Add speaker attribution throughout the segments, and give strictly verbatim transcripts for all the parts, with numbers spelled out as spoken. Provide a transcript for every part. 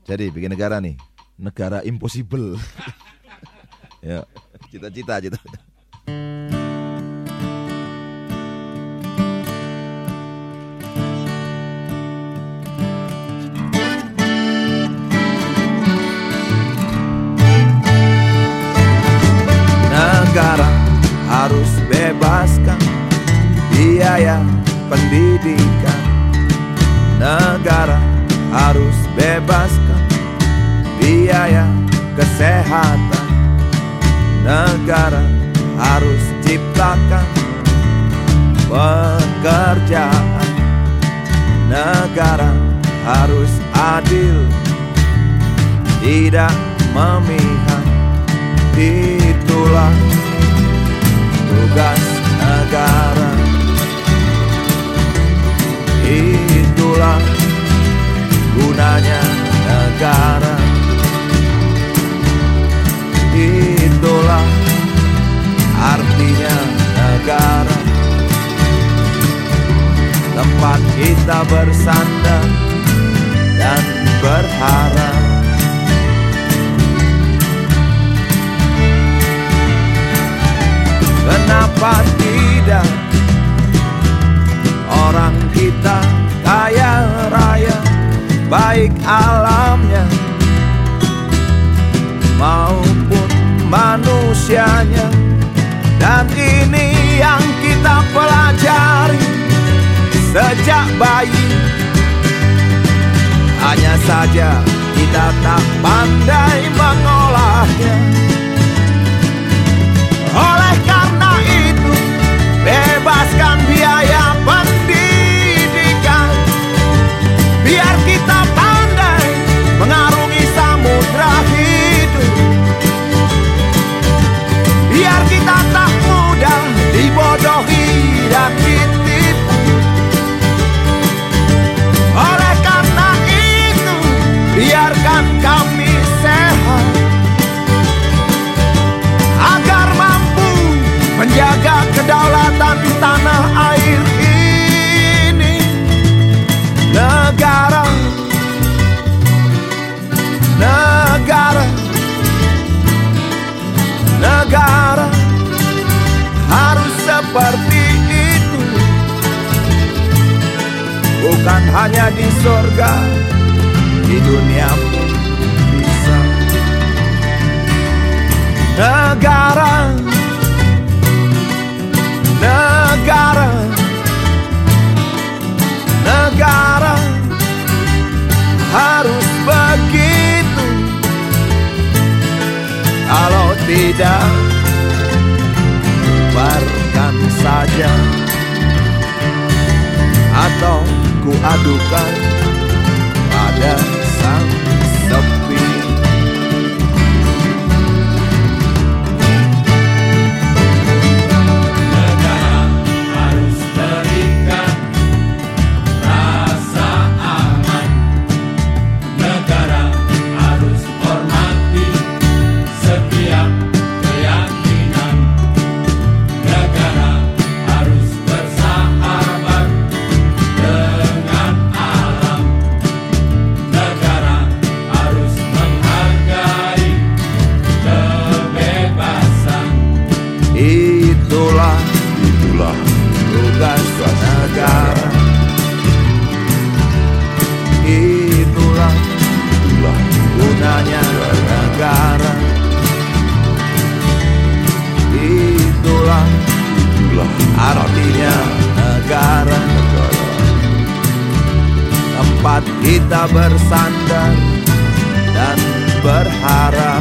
Speaker 1: Jadi bikin negara nih, negara impossible. Ya, cita-cita cita. Negara harus bebaskan biaya pendidikan. Negara harus bebaskan biaya kesehatan. Negara harus ciptakan pekerjaan. Negara harus adil, tidak memihak. Itulah tugas negara. Itulah gunanya negara. Itulah artinya negara. Tempat kita bersandar dan berharap. Kenapa tidak orang kita kaya raya, baik alamnya maupun manusianya. Dan ini yang kita pelajari sejak bayi. Hanya saja kita tak pandai mengolahnya. Oleh karena itu, bebaskan biaya pendidikan, biar kita pandai mengarungi samudra hidup, biar kita tak mudah dibodohi dan ditipu. Oleh karena itu, biarkan kami sehat, agar mampu menjaga kedaulatan tanah air ini. Negara, negara, negara harus seperti itu. Bukan hanya di surga, di dunia pun bisa. Negara, negara, negara harus begitu. Kalau tidak, bubarkan saja, atau ku adukan pada sang sepi. Itulah, itulah tugas negara. Itulah, itulah gunanya negara. Itulah, itulah artinya negara. Tempat kita bersandar dan berharap.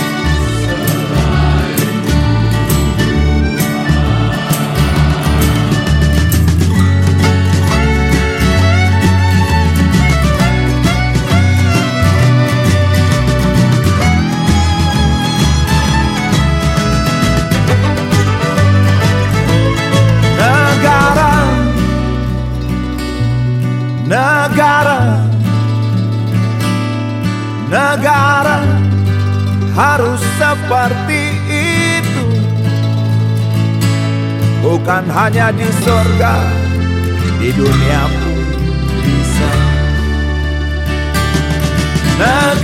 Speaker 1: Negara, negara harus seperti itu. Bukan hanya di surga, di dunia pun bisa. Negara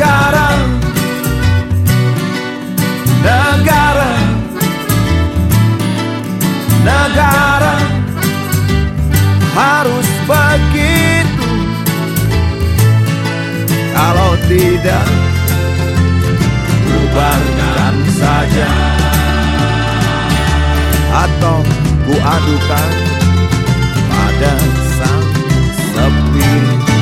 Speaker 1: tidak, bubarkan saja, atau ku adukan pada sang sepi.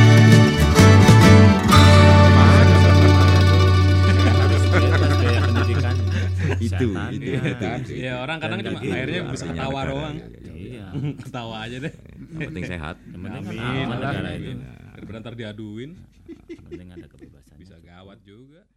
Speaker 2: Itu, itu,
Speaker 3: ya orang kadang cuma akhirnya bisa ketawa doang.
Speaker 2: Iya.
Speaker 3: Ketawa aja deh.
Speaker 2: Yang penting sehat. Yang penting
Speaker 3: Amin.
Speaker 2: negara itu.
Speaker 3: Daripada ntar diaduin.
Speaker 2: Yang penting ada kebebasan.
Speaker 3: Bisa gawat juga.